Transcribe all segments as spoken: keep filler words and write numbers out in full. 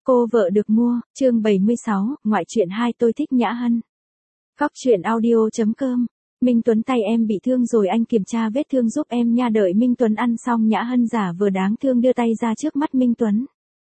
Cô vợ được mua, chương bảy mươi sáu, ngoại truyện hai tôi thích Nhã Hân. Góc truyện audio chấm com. Minh Tuấn tay em bị thương rồi anh kiểm tra vết thương giúp em nha. Đợi Minh Tuấn ăn xong, Nhã Hân giả vờ đáng thương đưa tay ra trước mắt Minh Tuấn.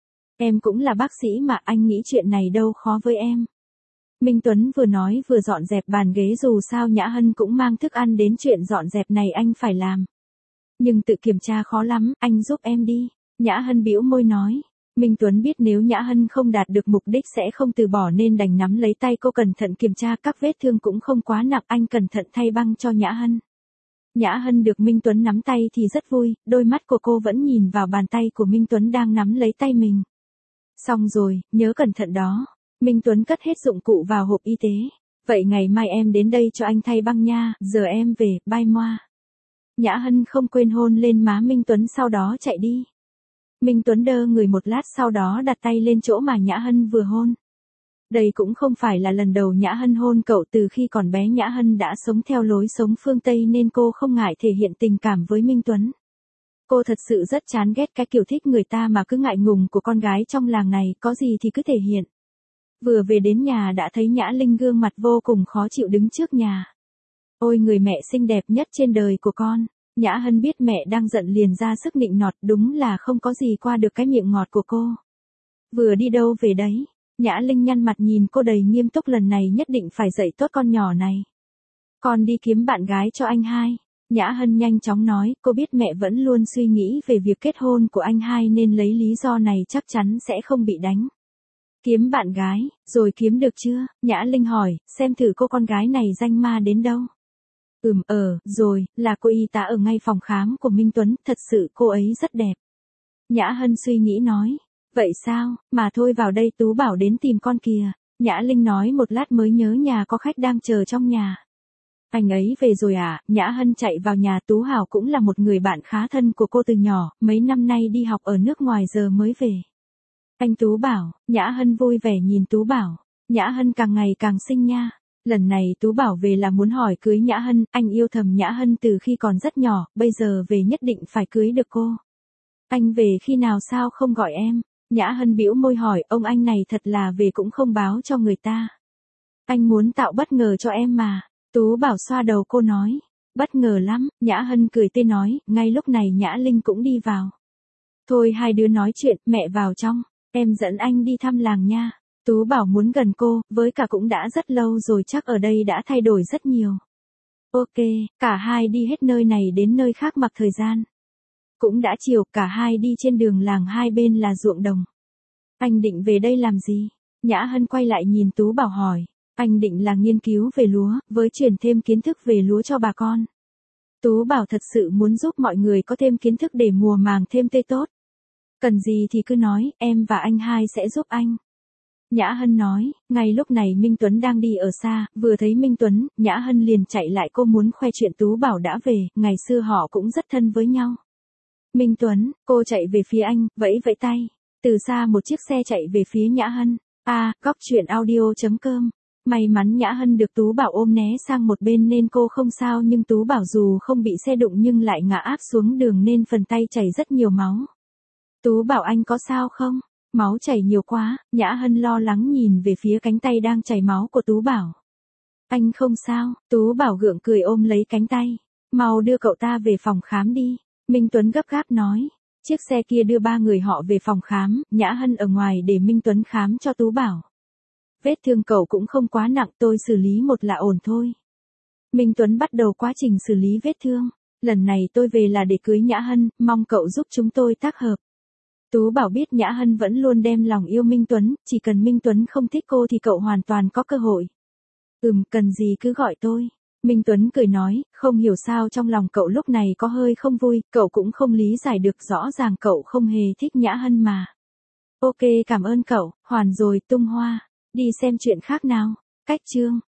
Em cũng là bác sĩ mà, anh nghĩ chuyện này đâu khó với em. Minh Tuấn vừa nói vừa dọn dẹp bàn ghế, dù sao Nhã Hân cũng mang thức ăn đến, chuyện dọn dẹp này anh phải làm. Nhưng tự kiểm tra khó lắm, anh giúp em đi. Nhã Hân bĩu môi nói. Minh Tuấn biết nếu Nhã Hân không đạt được mục đích sẽ không từ bỏ nên đành nắm lấy tay cô cẩn thận kiểm tra, các vết thương cũng không quá nặng, anh cẩn thận thay băng cho Nhã Hân. Nhã Hân được Minh Tuấn nắm tay thì rất vui, đôi mắt của cô vẫn nhìn vào bàn tay của Minh Tuấn đang nắm lấy tay mình. Xong rồi, nhớ cẩn thận đó. Minh Tuấn cất hết dụng cụ vào hộp y tế. Vậy ngày mai em đến đây cho anh thay băng nha, giờ em về, bye moa. Nhã Hân không quên hôn lên má Minh Tuấn sau đó chạy đi. Minh Tuấn đơ người một lát, sau đó đặt tay lên chỗ mà Nhã Hân vừa hôn. Đây cũng không phải là lần đầu Nhã Hân hôn cậu, từ khi còn bé Nhã Hân đã sống theo lối sống phương Tây nên cô không ngại thể hiện tình cảm với Minh Tuấn. Cô thật sự rất chán ghét cái kiểu thích người ta mà cứ ngại ngùng của con gái trong làng này, có gì thì cứ thể hiện. Vừa về đến nhà đã thấy Nhã Linh gương mặt vô cùng khó chịu đứng trước nhà. Ôi người mẹ xinh đẹp nhất trên đời của con. Nhã Hân biết mẹ đang giận liền ra sức nịnh nọt, đúng là không có gì qua được cái miệng ngọt của cô. Vừa đi đâu về đấy? Nhã Linh nhăn mặt nhìn cô đầy nghiêm túc, lần này nhất định phải dạy tốt con nhỏ này. Con đi kiếm bạn gái cho anh hai. Nhã Hân nhanh chóng nói, cô biết mẹ vẫn luôn suy nghĩ về việc kết hôn của anh hai nên lấy lý do này chắc chắn sẽ không bị đánh. Kiếm bạn gái, rồi kiếm được chưa? Nhã Linh hỏi, xem thử cô con gái này danh ma đến đâu. Ừm ờ, rồi, là cô y tá ở ngay phòng khám của Minh Tuấn, thật sự cô ấy rất đẹp. Nhã Hân suy nghĩ nói, vậy sao, mà thôi vào đây Tú bảo đến tìm con kìa. Nhã Linh nói một lát mới nhớ nhà có khách đang chờ trong nhà. Anh ấy về rồi à? Nhã Hân chạy vào nhà. Tú Hảo cũng là một người bạn khá thân của cô từ nhỏ, mấy năm nay đi học ở nước ngoài giờ mới về. Anh Tú Bảo, Nhã Hân vui vẻ nhìn Tú Bảo. Nhã Hân càng ngày càng xinh nha. Lần này Tú Bảo về là muốn hỏi cưới Nhã Hân, anh yêu thầm Nhã Hân từ khi còn rất nhỏ, bây giờ về nhất định phải cưới được cô. Anh về khi nào sao không gọi em? Nhã Hân bĩu môi hỏi, ông anh này thật là về cũng không báo cho người ta. Anh muốn tạo bất ngờ cho em mà. Tú Bảo xoa đầu cô nói, bất ngờ lắm. Nhã Hân cười tươi nói, ngay lúc này Nhã Linh cũng đi vào. Thôi hai đứa nói chuyện, mẹ vào trong, em dẫn anh đi thăm làng nha. Tú Bảo muốn gần cô, với cả cũng đã rất lâu rồi, chắc ở đây đã thay đổi rất nhiều. Ok, cả hai đi hết nơi này đến nơi khác mặc thời gian. Cũng đã chiều, cả hai đi trên đường làng, hai bên là ruộng đồng. Anh định về đây làm gì? Nhã Hân quay lại nhìn Tú Bảo hỏi. Anh định là nghiên cứu về lúa, với truyền thêm kiến thức về lúa cho bà con. Tú Bảo thật sự muốn giúp mọi người có thêm kiến thức để mùa màng thêm tươi tốt. Cần gì thì cứ nói, em và anh hai sẽ giúp anh. Nhã Hân nói, ngay lúc này Minh Tuấn đang đi ở xa, vừa thấy Minh Tuấn, Nhã Hân liền chạy lại, cô muốn khoe chuyện Tú Bảo đã về, ngày xưa họ cũng rất thân với nhau. Minh Tuấn, cô chạy về phía anh, vẫy vẫy tay. Từ xa một chiếc xe chạy về phía Nhã Hân. A, à, góc truyện audio chấm com. May mắn Nhã Hân được Tú Bảo ôm né sang một bên nên cô không sao, nhưng Tú Bảo dù không bị xe đụng nhưng lại ngã áp xuống đường nên phần tay chảy rất nhiều máu. Tú Bảo anh có sao không? Máu chảy nhiều quá. Nhã Hân lo lắng nhìn về phía cánh tay đang chảy máu của Tú Bảo. Anh không sao. Tú Bảo gượng cười ôm lấy cánh tay. Mau đưa cậu ta về phòng khám đi. Minh Tuấn gấp gáp nói. Chiếc xe kia đưa ba người họ về phòng khám, Nhã Hân ở ngoài để Minh Tuấn khám cho Tú Bảo. Vết thương cậu cũng không quá nặng, tôi xử lý một là ổn thôi. Minh Tuấn bắt đầu quá trình xử lý vết thương. Lần này tôi về là để cưới Nhã Hân, mong cậu giúp chúng tôi tác hợp. Tú Bảo biết Nhã Hân vẫn luôn đem lòng yêu Minh Tuấn, chỉ cần Minh Tuấn không thích cô thì cậu hoàn toàn có cơ hội. Ừm, cần gì cứ gọi tôi. Minh Tuấn cười nói, không hiểu sao trong lòng cậu lúc này có hơi không vui, cậu cũng không lý giải được, rõ ràng cậu không hề thích Nhã Hân mà. Ok, cảm ơn cậu, hoàn rồi, tung hoa. Đi xem chuyện khác nào. Cách chương.